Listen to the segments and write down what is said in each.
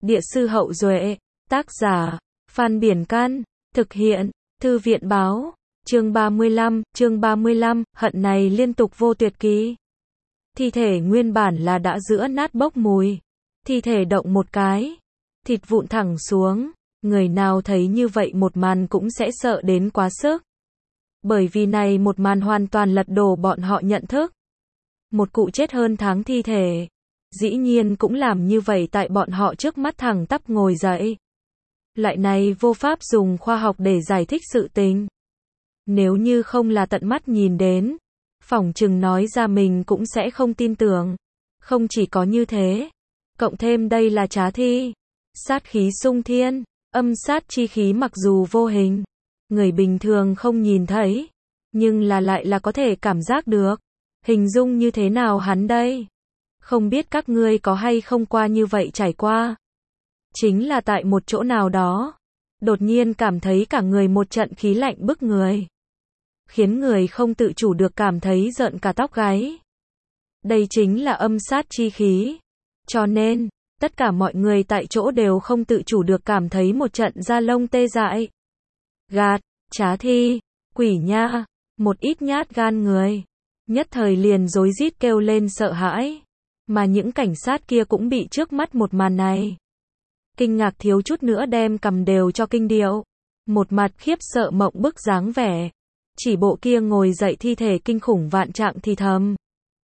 Địa sư Hậu Duệ, tác giả, Phan Biển Can, thực hiện, Thư viện Báo, chương 35, hận này liên tục vô tuyệt ký. Thi thể nguyên bản là đã giữa nát bốc mùi. Thi thể động một cái, thịt vụn thẳng xuống, người nào thấy như vậy một màn cũng sẽ sợ đến quá sức. Bởi vì này một màn hoàn toàn lật đổ bọn họ nhận thức. Một cụ chết hơn tháng thi thể, dĩ nhiên cũng làm như vậy tại bọn họ trước mắt thẳng tắp ngồi dậy. Loại này vô pháp dùng khoa học để giải thích sự tình. Nếu như không là tận mắt nhìn đến, phỏng chừng nói ra mình cũng sẽ không tin tưởng. Không chỉ có như thế, cộng thêm đây là trá thi, sát khí sung thiên, âm sát chi khí mặc dù vô hình, người bình thường không nhìn thấy, nhưng lại là có thể cảm giác được. Hình dung như thế nào hắn đây? Không biết các ngươi có hay không qua như vậy trải qua. Chính là tại một chỗ nào đó, đột nhiên cảm thấy cả người một trận khí lạnh bức người, khiến người không tự chủ được cảm thấy rợn cả tóc gáy. Đây chính là âm sát chi khí. Cho nên, tất cả mọi người tại chỗ đều không tự chủ được cảm thấy một trận da lông tê dại. Gạt, trá thi, quỷ nha, một ít nhát gan người, nhất thời liền rối rít kêu lên sợ hãi. Mà những cảnh sát kia cũng bị trước mắt một màn này kinh ngạc thiếu chút nữa đem cầm đều cho kinh điệu. Một mặt khiếp sợ mộng bức dáng vẻ. Chỉ bộ kia ngồi dậy thi thể kinh khủng vạn trạng thì thầm.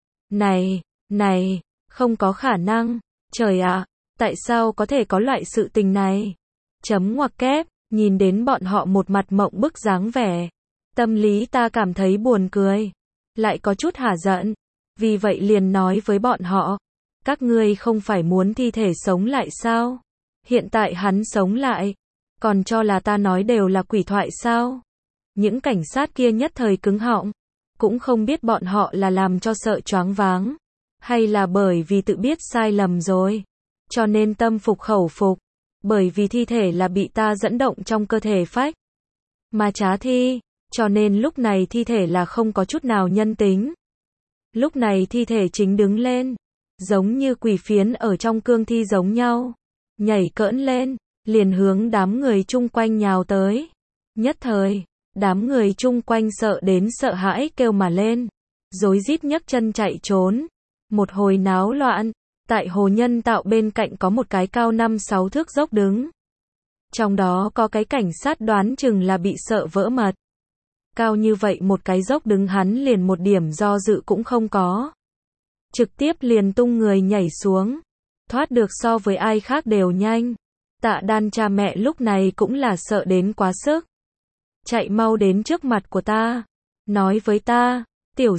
Này, không có khả năng. Trời ạ, tại sao có thể có loại sự tình này? Chấm ngoặc kép, nhìn đến bọn họ một mặt mộng bức dáng vẻ. Tâm lý ta cảm thấy buồn cười. Lại có chút hả giận. Vì vậy liền nói với bọn họ. Các ngươi không phải muốn thi thể sống lại sao? Hiện tại hắn sống lại. Còn cho là ta nói đều là quỷ thoại sao? Những cảnh sát kia nhất thời cứng họng. Cũng không biết bọn họ là làm cho sợ choáng váng. Hay là bởi vì tự biết sai lầm rồi. Cho nên tâm phục khẩu phục. Bởi vì thi thể là bị ta dẫn động trong cơ thể phách. Mà trá thi. Cho nên lúc này thi thể là không có chút nào nhân tính. Lúc này thi thể chính đứng lên. Giống như quỷ phiến ở trong cương thi giống nhau. Nhảy cỡn lên. Liền hướng đám người chung quanh nhào tới. Nhất thời. Đám người chung quanh sợ đến sợ hãi kêu mà lên. Rối rít nhấc chân chạy trốn. Một hồi náo loạn. Tại hồ nhân tạo bên cạnh có một cái cao 5-6 thước dốc đứng. Trong đó có cái cảnh sát đoán chừng là bị sợ vỡ mật. Cao như vậy một cái dốc đứng hắn liền một điểm do dự cũng không có. Trực tiếp liền tung người nhảy xuống. Thoát được so với ai khác đều nhanh. Tạ Đan cha mẹ lúc này cũng là sợ đến quá sức. Chạy mau đến trước mặt của ta. Nói với ta, tiểu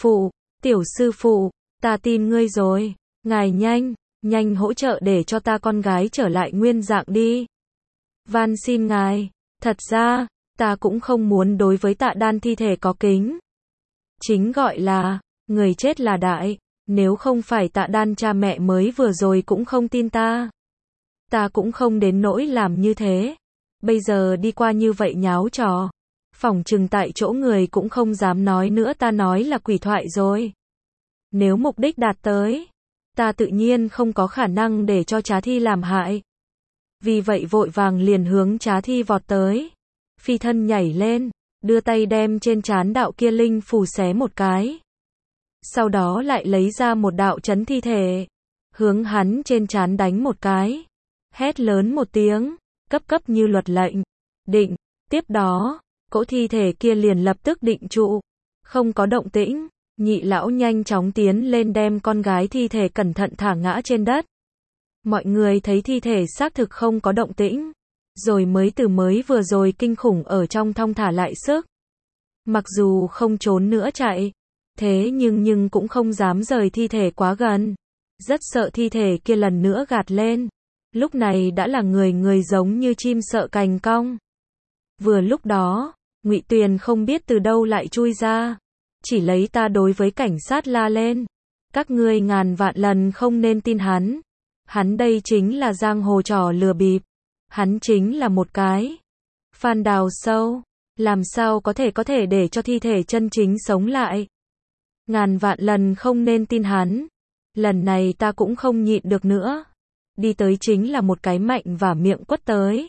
sư phụ, ta tin ngươi rồi. Ngài nhanh hỗ trợ để cho ta con gái trở lại nguyên dạng đi. Van xin ngài, thật ra, ta cũng không muốn đối với Tạ Đan thi thể có kính. Chính gọi là, người chết là đại, nếu không phải Tạ Đan cha mẹ mới vừa rồi cũng không tin ta. Ta cũng không đến nỗi làm như thế. Bây giờ đi qua như vậy nháo trò. Phỏng chừng tại chỗ người cũng không dám nói nữa ta nói là quỷ thoại rồi. Nếu mục đích đạt tới, ta tự nhiên không có khả năng để cho trá thi làm hại. Vì vậy vội vàng liền hướng trá thi vọt tới. Phi thân nhảy lên, đưa tay đem trên trán đạo kia linh phù xé một cái. Sau đó lại lấy ra một đạo chấn thi thể. Hướng hắn trên trán đánh một cái. Hét lớn một tiếng, cấp như luật lệnh. Định, tiếp đó, cỗ thi thể kia liền lập tức định trụ. Không có động tĩnh. Nhị lão nhanh chóng tiến lên đem con gái thi thể cẩn thận thả ngã trên đất. Mọi người thấy thi thể xác thực không có động tĩnh. Rồi mới vừa rồi kinh khủng ở trong thong thả lại sức. Mặc dù không trốn nữa chạy. Thế nhưng cũng không dám rời thi thể quá gần. Rất sợ thi thể kia lần nữa gạt lên. Lúc này đã là người giống như chim sợ cành cong. Vừa lúc đó, Ngụy Tuyền không biết từ đâu lại chui ra. Chỉ lấy ta đối với cảnh sát la lên. Các ngươi ngàn vạn lần không nên tin hắn. Hắn đây chính là giang hồ trò lừa bịp. Hắn chính là một cái Phan đào sâu. Làm sao có thể để cho thi thể chân chính sống lại. Ngàn vạn lần không nên tin hắn. Lần này ta cũng không nhịn được nữa. đi tới chính là một cái mạnh và miệng quất tới.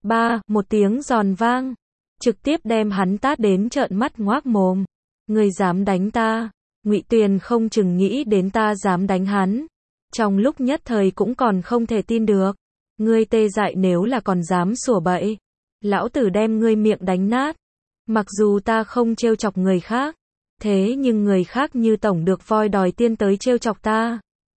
Một tiếng giòn vang, trực tiếp đem hắn tát đến trợn mắt ngoác mồm. Ngươi dám đánh ta? Ngụy Tuyền không chừng nghĩ đến ta dám đánh hắn. Trong lúc nhất thời cũng còn không thể tin được. Ngươi tê dại, nếu là còn dám sủa bậy, lão tử đem ngươi miệng đánh nát. Mặc dù ta không trêu chọc người khác, thế nhưng người khác như tổng được voi đòi tiên tới trêu chọc ta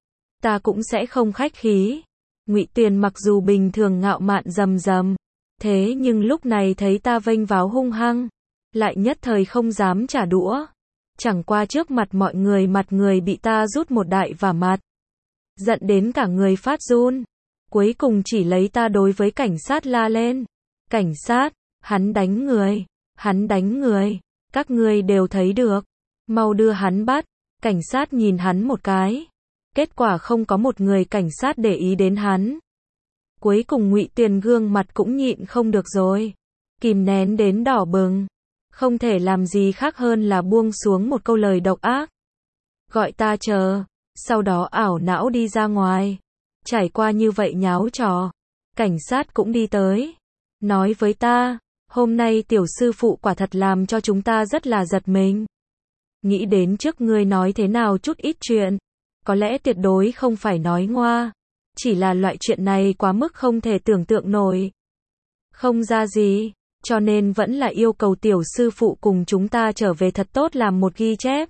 cũng sẽ không khách khí. Ngụy Tuyền mặc dù bình thường ngạo mạn rầm rầm, thế nhưng lúc này thấy ta vênh váo hung hăng, lại nhất thời không dám trả đũa. Chẳng qua trước mặt mọi người, mặt người bị ta rút một đại vả mặt, giận đến cả người phát run. Cuối cùng chỉ lấy ta đối với cảnh sát la lên. Cảnh sát, hắn đánh người, hắn đánh người, các ngươi đều thấy được, mau đưa hắn bắt. Cảnh sát nhìn hắn một cái, kết quả không có một người cảnh sát để ý đến hắn. Cuối cùng Ngụy Tuyền gương mặt cũng nhịn không được rồi, kìm nén đến đỏ bừng, không thể làm gì khác hơn là buông xuống một câu lời độc ác. Gọi ta chờ, sau đó ảo não đi ra ngoài. Trải qua như vậy nháo trò, cảnh sát cũng đi tới, nói với ta, hôm nay tiểu sư phụ quả thật làm cho chúng ta rất là giật mình. Nghĩ đến trước ngươi nói thế nào chút ít chuyện, có lẽ tuyệt đối không phải nói ngoa, chỉ là loại chuyện này quá mức không thể tưởng tượng nổi. Không ra gì, cho nên vẫn là yêu cầu tiểu sư phụ cùng chúng ta trở về thật tốt làm một ghi chép.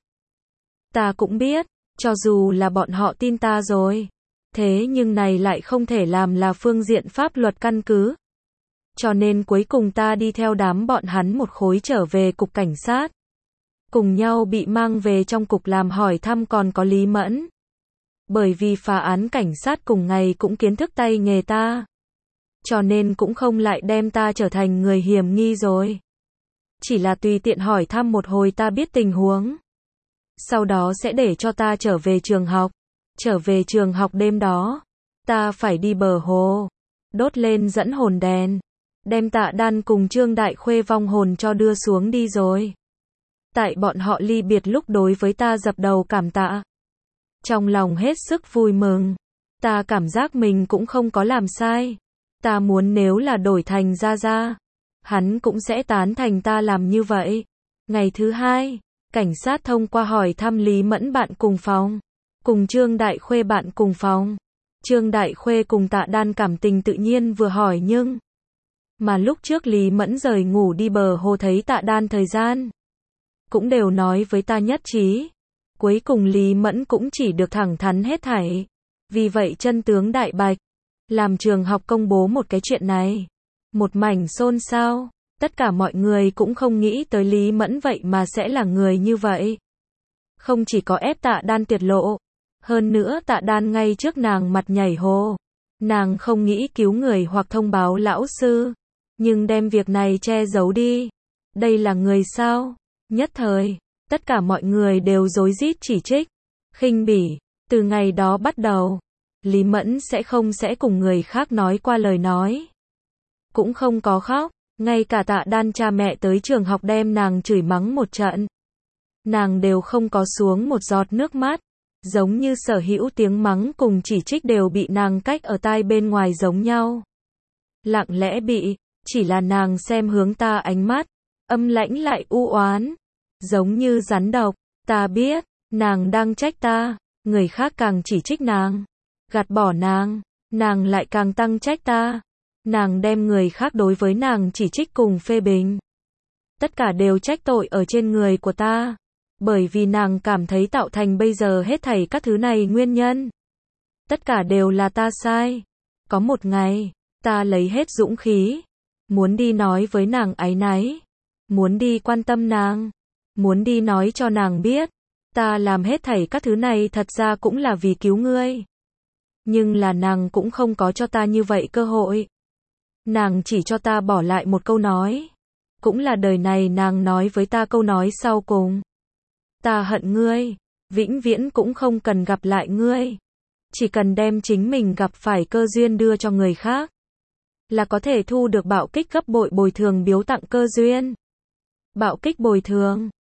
Ta cũng biết, cho dù là bọn họ tin ta rồi, thế nhưng này lại không thể làm là phương diện pháp luật căn cứ. Cho nên cuối cùng ta đi theo đám bọn hắn một khối trở về cục cảnh sát. Cùng nhau bị mang về trong cục làm hỏi thăm, còn có Lý Mẫn. Bởi vì phá án cảnh sát cùng ngày cũng kiến thức tay nghề ta, cho nên cũng không lại đem ta trở thành người hiểm nghi rồi. Chỉ là tùy tiện hỏi thăm một hồi ta biết tình huống. Sau đó sẽ để cho ta trở về trường học. Trở về trường học đêm đó, ta phải đi bờ hồ, đốt lên dẫn hồn đèn, đem Tạ Đan cùng Trương Đại Khuê vong hồn cho đưa xuống đi rồi. Tại bọn họ ly biệt lúc đối với ta dập đầu cảm tạ. Trong lòng hết sức vui mừng, ta cảm giác mình cũng không có làm sai. Ta muốn nếu là đổi thành Gia Gia, hắn cũng sẽ tán thành ta làm như vậy. Ngày thứ hai, cảnh sát thông qua hỏi thăm Lý Mẫn bạn cùng phòng, cùng Trương Đại Khuê bạn cùng phòng. Trương Đại Khuê cùng Tạ Đan cảm tình tự nhiên vừa hỏi, nhưng mà lúc trước Lý Mẫn rời ngủ đi bờ hồ thấy Tạ Đan thời gian, cũng đều nói với ta nhất trí. Cuối cùng Lý Mẫn cũng chỉ được thẳng thắn hết thảy. Vì vậy chân tướng đại bạch, làm trường học công bố một cái chuyện này, một mảnh xôn xao. Tất cả mọi người cũng không nghĩ tới Lý Mẫn vậy mà sẽ là người như vậy. Không chỉ có ép Tạ Đan tiết lộ, hơn nữa Tạ Đan ngay trước nàng mặt nhảy hồ. Nàng không nghĩ cứu người hoặc thông báo lão sư, nhưng đem việc này che giấu đi. Đây là người sao? Nhất thời, tất cả mọi người đều rối rít chỉ trích, khinh bỉ. Từ ngày đó bắt đầu, Lý Mẫn sẽ cùng người khác nói qua lời nói. Cũng không có khóc, ngay cả Tạ Đan cha mẹ tới trường học đem nàng chửi mắng một trận, nàng đều không có xuống một giọt nước mắt. Giống như sở hữu tiếng mắng cùng chỉ trích đều bị nàng cách ở tai bên ngoài giống nhau. Lặng lẽ bị, chỉ là nàng xem hướng ta ánh mắt, âm lãnh lại u oán, giống như rắn độc. Ta biết, nàng đang trách ta, người khác càng chỉ trích nàng, gạt bỏ nàng lại càng tăng trách ta. Nàng đem người khác đối với nàng chỉ trích cùng phê bình, tất cả đều trách tội ở trên người của ta. Bởi vì nàng cảm thấy tạo thành bây giờ hết thảy các thứ này nguyên nhân, tất cả đều là ta sai. Có một ngày, ta lấy hết dũng khí, muốn đi nói với nàng áy náy, muốn đi quan tâm nàng, muốn đi nói cho nàng biết, ta làm hết thảy các thứ này thật ra cũng là vì cứu ngươi. Nhưng là nàng cũng không có cho ta như vậy cơ hội. Nàng chỉ cho ta bỏ lại một câu nói, cũng là đời này nàng nói với ta câu nói sau cùng. Ta hận ngươi, vĩnh viễn cũng không cần gặp lại ngươi. Chỉ cần đem chính mình gặp phải cơ duyên đưa cho người khác, là có thể thu được bạo kích gấp bội bồi thường biếu tặng cơ duyên. Bạo kích bồi thường